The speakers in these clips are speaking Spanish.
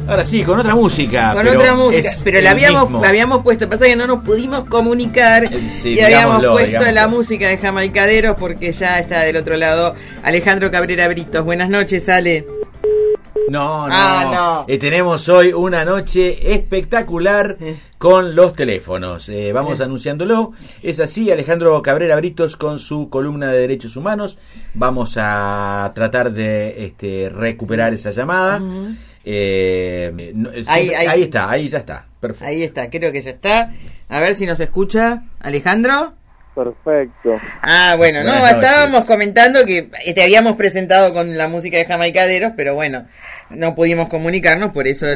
Ahora sí, con otra música. Con otra música, pero la habíamos puesto, pasa que no nos pudimos comunicar y habíamos puesto la música de Jamaicaderos porque ya está del otro lado Alejandro Cabrera Britos. Buenas noches, Ale. No. Tenemos hoy una noche espectacular con los teléfonos. Vamos anunciándolo. Es así, Alejandro Cabrera Britos con su columna de Derechos Humanos. Vamos a tratar de recuperar esa llamada. Ahí ya está. Perfecto. Ahí está, creo que ya está. A ver si nos escucha Alejandro. Perfecto. Bueno, estábamos comentando que te habíamos presentado con la música de Jamaicaderos, pero bueno, no pudimos comunicarnos, por eso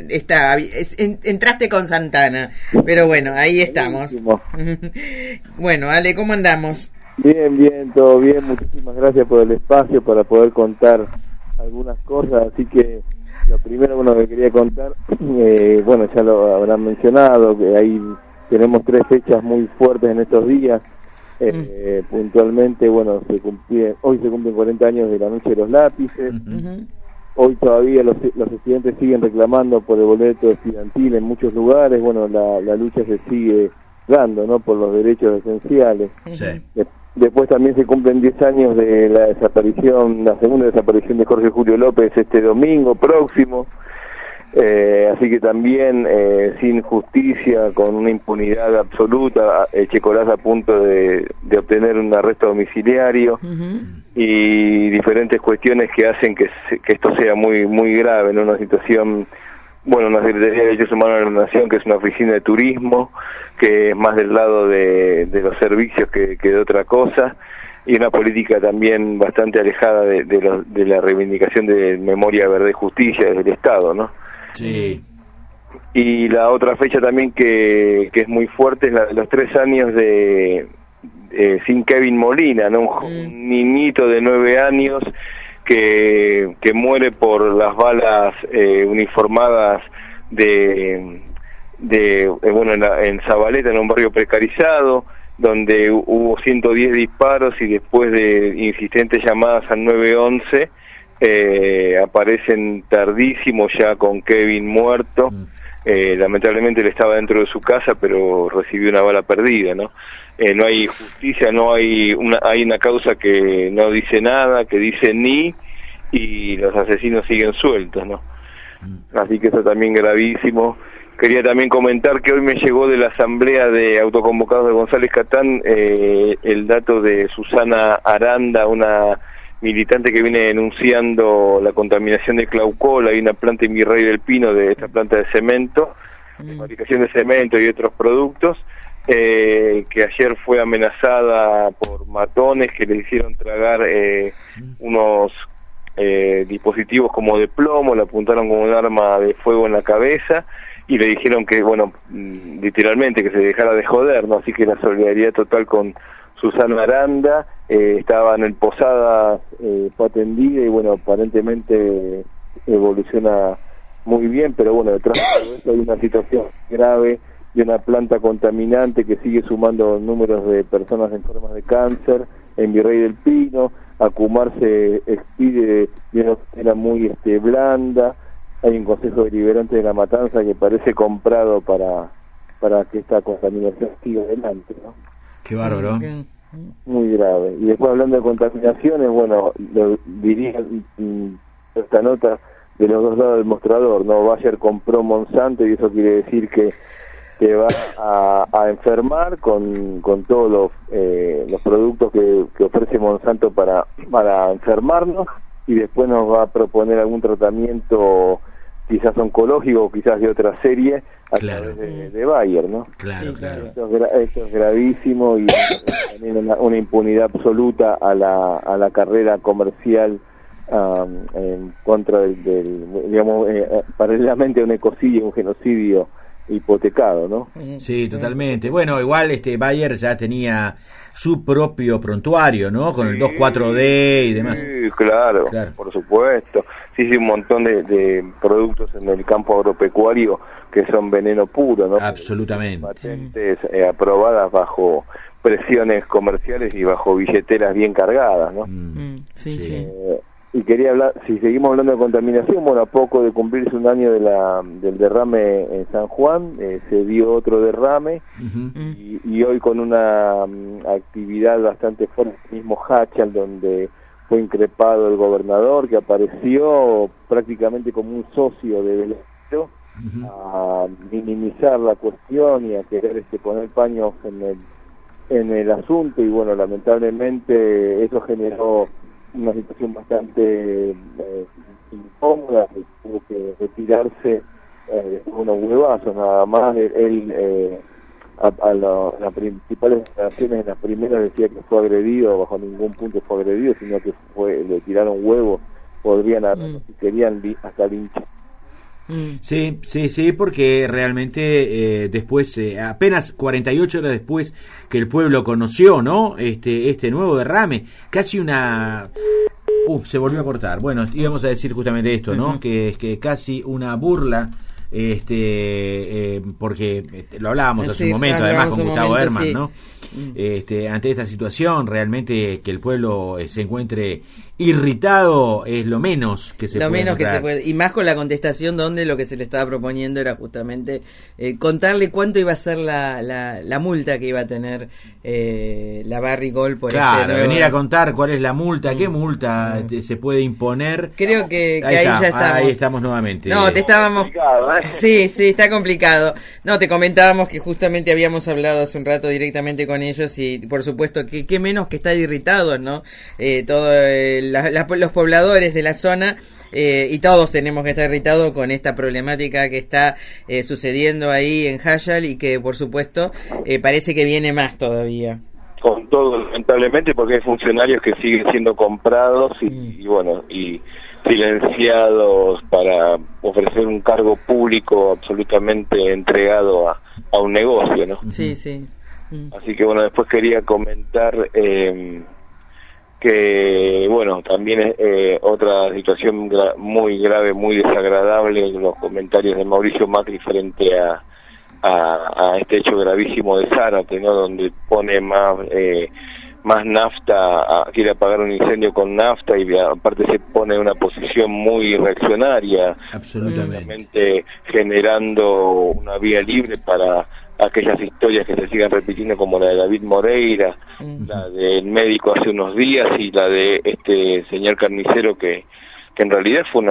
entraste con Santana. Pero bueno, ahí estamos. Bueno, Ale, ¿cómo andamos? Bien, todo bien. Muchísimas gracias por el espacio para poder contar algunas cosas. Así que lo primero que quería contar, ya lo habrán mencionado, que tenemos 3 fechas muy fuertes en estos días. Puntualmente, hoy se cumplen 40 años de la Noche de los Lápices. Hoy todavía los estudiantes siguen reclamando por el boleto estudiantil en muchos lugares. La lucha se sigue dando, ¿no?, por los derechos esenciales. Sí. Después también se cumplen 10 años de la segunda desaparición de Jorge Julio López este domingo próximo. Así que también sin justicia, con una impunidad absoluta, Checolás a punto de obtener un arresto domiciliario y diferentes cuestiones que hacen que esto sea muy muy grave, en una situación, una Secretaría de Derechos Humanos de la Nación, que es una oficina de turismo, que es más del lado de los servicios que de otra cosa, y una política también bastante alejada de la reivindicación de memoria, verdad y justicia desde el Estado, ¿no? Sí. Y la otra fecha también que es muy fuerte es la de los 3 años sin Kevin Molina, ¿no? Un niñito de 9 años que muere por las balas uniformadas en Zabaleta, en un barrio precarizado, donde hubo 110 disparos y después de insistentes llamadas al 911 aparecen tardísimo ya con Kevin muerto. Lamentablemente él estaba dentro de su casa, pero recibió una bala perdida, ¿no? No hay justicia, hay una causa que no dice nada, que dice ni, y los asesinos siguen sueltos, ¿no? Así que eso también gravísimo. Quería también comentar que hoy me llegó de la asamblea de autoconvocados de González Catán el dato de Susana Aranda, una militante que viene denunciando la contaminación de Claucol. Hay una planta en Virrey del Pino, de esta planta de cemento, de fabricación de cemento y otros productos, que ayer fue amenazada por matones que le hicieron tragar unos dispositivos como de plomo, le apuntaron con un arma de fuego en la cabeza y le dijeron que, literalmente, que se dejara de joder, ¿no? Así que la solidaridad total con Susana Aranda. Estaba en el Posadas, fue atendida y aparentemente evoluciona muy bien, pero detrás de todo esto hay una situación grave de una planta contaminante que sigue sumando números de personas enfermas de cáncer en Virrey del Pino. Acumar se expide de una manera muy blanda. Hay un consejo deliberante de La Matanza que parece comprado para que esta contaminación siga adelante, ¿no? Qué bárbaro. Muy grave. Y después, hablando de contaminaciones, lo diría esta nota de los dos lados del mostrador, ¿no? Bayer compró Monsanto y eso quiere decir que va a enfermar con todos los productos que ofrece Monsanto para enfermarnos, y después nos va a proponer algún tratamiento quizás oncológico, quizás de otra serie, a través de Bayer, ¿no? Claro. Esto es gravísimo, y también una impunidad absoluta a la carrera comercial en contra paralelamente a un ecocidio, un genocidio hipotecado, ¿no? Sí, totalmente. Bueno, igual Bayer ya tenía su propio prontuario, ¿no? Con el 2,4-D y demás. Sí, claro, por supuesto. Sí, un montón de productos en el campo agropecuario que son veneno puro, ¿no? Absolutamente. Patentes aprobadas bajo presiones comerciales y bajo billeteras bien cargadas, ¿no? Sí. y quería hablar, si seguimos hablando de contaminación, bueno, a poco de cumplirse un año del derrame en San Juan, se dio otro derrame, y hoy con una actividad bastante fuerte, el mismo Hachal, donde fue increpado el gobernador, que apareció prácticamente como un socio de Velero, a minimizar la cuestión y a querer poner paños en el asunto, y bueno, lamentablemente eso generó una situación bastante incómoda, que tuvo que retirarse después de unos huevazos nada más. Él las principales declaraciones, en las primeras decía que fue agredido, bajo ningún punto fue agredido, sino que le tiraron huevos, podrían si querían hasta linchar. Sí, porque realmente después, apenas 48 horas después que el pueblo conoció, ¿no? Este nuevo derrame, casi una... se volvió a cortar. Bueno, íbamos a decir justamente esto, ¿no? Que casi una burla, porque lo hablábamos hace un momento, además con Gustavo Herman, sí. ¿no? Ante esta situación, realmente que el pueblo se encuentre irritado es lo menos que se puede. Y más con la contestación donde lo que se le estaba proponiendo era justamente contarle cuánto iba a ser la multa que iba a tener la Barrigol por venir a contar cuál es la multa, qué multa se puede imponer. Creo que ahí ya estamos. Ahí estamos nuevamente. No, te estábamos... Sí, está complicado. No, te comentábamos que justamente habíamos hablado hace un rato directamente con ellos, y por supuesto que qué menos que estar irritados, ¿no? Los pobladores de la zona, y todos tenemos que estar irritados con esta problemática que está sucediendo ahí en Hachal, y que por supuesto parece que viene más todavía. Con todo, lamentablemente, porque hay funcionarios que siguen siendo comprados y bueno, y silenciados para ofrecer un cargo público absolutamente entregado a un negocio, ¿no? Sí. Así que bueno, después quería comentar que bueno, también otra situación muy grave, muy desagradable, los comentarios de Mauricio Macri frente a este hecho gravísimo de Zárate, ¿no? Donde pone más nafta, quiere apagar un incendio con nafta, y aparte se pone en una posición muy reaccionaria, absolutamente, generando una vía libre para aquellas historias que se sigan repitiendo, como la de David Moreira, la del médico hace unos días, y la de este señor carnicero que en realidad fue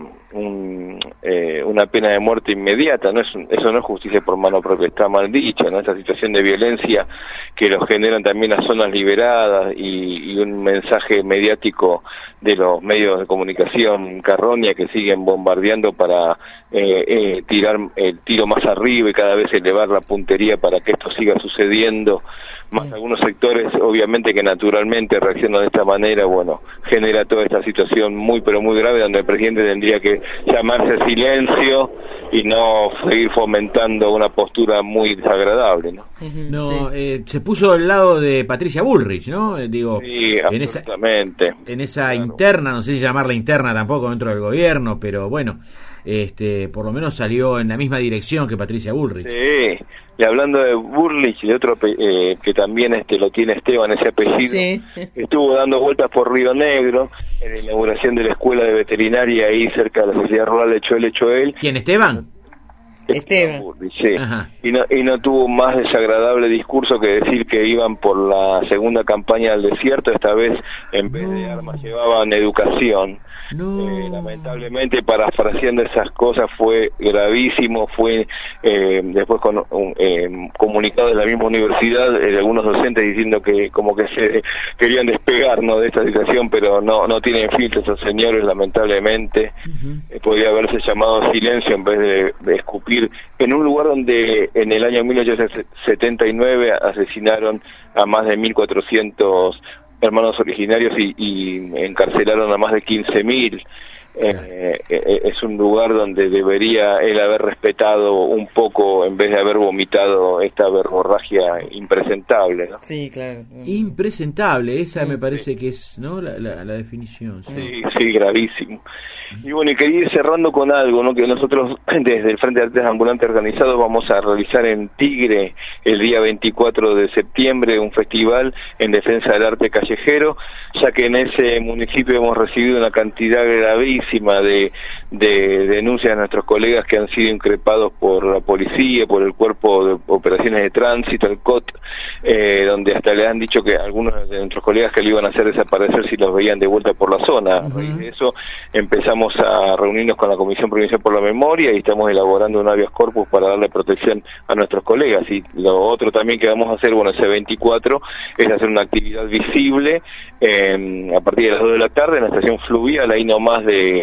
una pena de muerte inmediata, eso no es justicia por mano propia, está mal dicho, ¿no? Esa situación de violencia que lo generan también las zonas liberadas, y un mensaje mediático de los medios de comunicación carroña que siguen bombardeando para tirar el tiro más arriba y cada vez elevar la puntería para que esto siga sucediendo, más algunos sectores obviamente que naturalmente reaccionan de esta manera, bueno, genera toda esta situación muy pero muy grave, donde el presidente tendría que llamarse a silencio y no seguir fomentando una postura muy desagradable, ¿no? Se puso al lado de Patricia Bullrich, ¿no? Sí, absolutamente. En esa interna, no sé si llamarla interna tampoco dentro del gobierno, pero bueno, por lo menos salió en la misma dirección que Patricia Bullrich. Sí, y hablando de Bullrich, y otro que también lo tiene Esteban, ese apellido, sí. Estuvo dando vueltas por Río Negro en la inauguración de la escuela de veterinaria ahí cerca de la Sociedad Rural de Choel. ¿Quién, Esteban? Esteban Bullrich, sí. Y no tuvo más desagradable discurso que decir que iban por la segunda campaña del desierto, esta vez en vez de armas llevaban educación. Lamentablemente, parafraseando esas cosas, fue gravísimo. Fue después con comunicado de la misma universidad, algunos docentes diciendo que como que se querían despegar, ¿no?, de esta situación, pero no tienen filtro esos señores, lamentablemente. Podría haberse llamado a silencio en vez de escupir en un lugar donde en el año 1879 asesinaron a más de 1.400 hermanos originarios y encarcelaron a más de 15.000. es un lugar donde debería él haber respetado un poco en vez de haber vomitado esta verborragia impresentable, ¿no? Sí, claro. Impresentable, esa me parece que es, ¿no? La definición. Sí, gravísimo. Y bueno, y quería ir cerrando con algo, ¿no? Que nosotros desde el Frente de Artes Ambulantes Organizados vamos a realizar en Tigre el día 24 de septiembre un festival en defensa del arte callejero, ya que en ese municipio hemos recibido una cantidad gravísima de denuncias de nuestros colegas que han sido increpados por la policía, por el Cuerpo de Operaciones de Tránsito, el COT, donde hasta le han dicho que algunos de nuestros colegas que lo iban a hacer desaparecer si los veían de vuelta por la zona. A raíz de eso empezamos a reunirnos con la Comisión Provincial por la Memoria y estamos elaborando un habeas corpus para darle protección a nuestros colegas. Y lo otro también que vamos a hacer, bueno, ese 24, es hacer una actividad visible a partir de las 2 de la tarde en la estación fluvial, ahí nomás de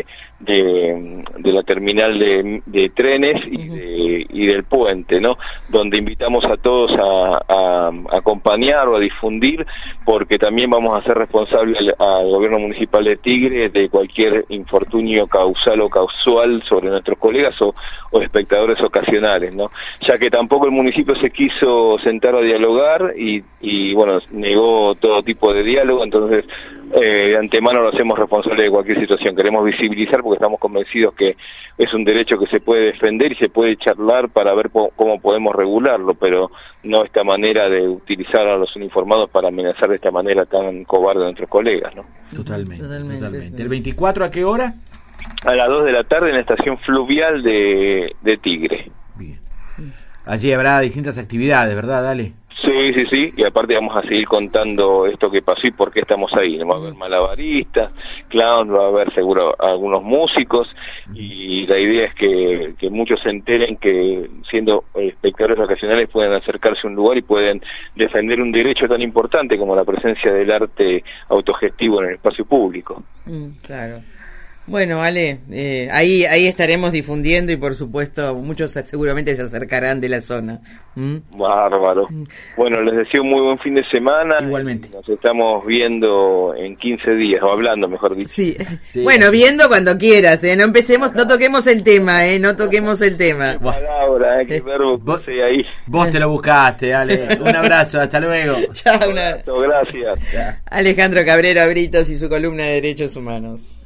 la terminal de trenes y del puente, ¿no? Donde invitamos a todos a acompañar o a difundir, porque también vamos a ser responsables al gobierno municipal de Tigre de cualquier infortunio causal o causal sobre nuestros colegas o espectadores ocasionales, ¿no? Ya que tampoco el municipio se quiso sentar a dialogar y bueno, negó todo tipo de diálogo, entonces de antemano lo hacemos responsable de cualquier situación. Queremos visibilizar porque estamos convencidos que es un derecho que se puede defender y se puede charlar para ver cómo podemos regularlo, pero no esta manera de utilizar a los uniformados para amenazar de esta manera tan cobarde a nuestros colegas, ¿no? Totalmente. ¿El 24 a qué hora? A las 2 de la tarde en la estación fluvial de Tigre. Bien. Allí habrá distintas actividades, ¿verdad? Dale. Sí, y aparte vamos a seguir contando esto que pasó y por qué estamos ahí. Va a haber malabaristas, clown, va a haber seguro algunos músicos, y la idea es que muchos se enteren que siendo espectadores ocasionales pueden acercarse a un lugar y pueden defender un derecho tan importante como la presencia del arte autogestivo en el espacio público. Claro. Bueno, Ale, ahí estaremos difundiendo y por supuesto muchos seguramente se acercarán de la zona. Bárbaro. Bueno, les deseo un muy buen fin de semana. Igualmente. Nos estamos viendo en 15 días, o hablando, mejor dicho. Sí. Bueno, viendo cuando quieras, no toquemos el tema, no toquemos el tema. Palabra, qué verbo puse ahí. Vos te lo buscaste, Ale. Un abrazo, hasta luego. Chao, gracias. Chao. Alejandro Cabrera Britos y su columna de Derechos Humanos.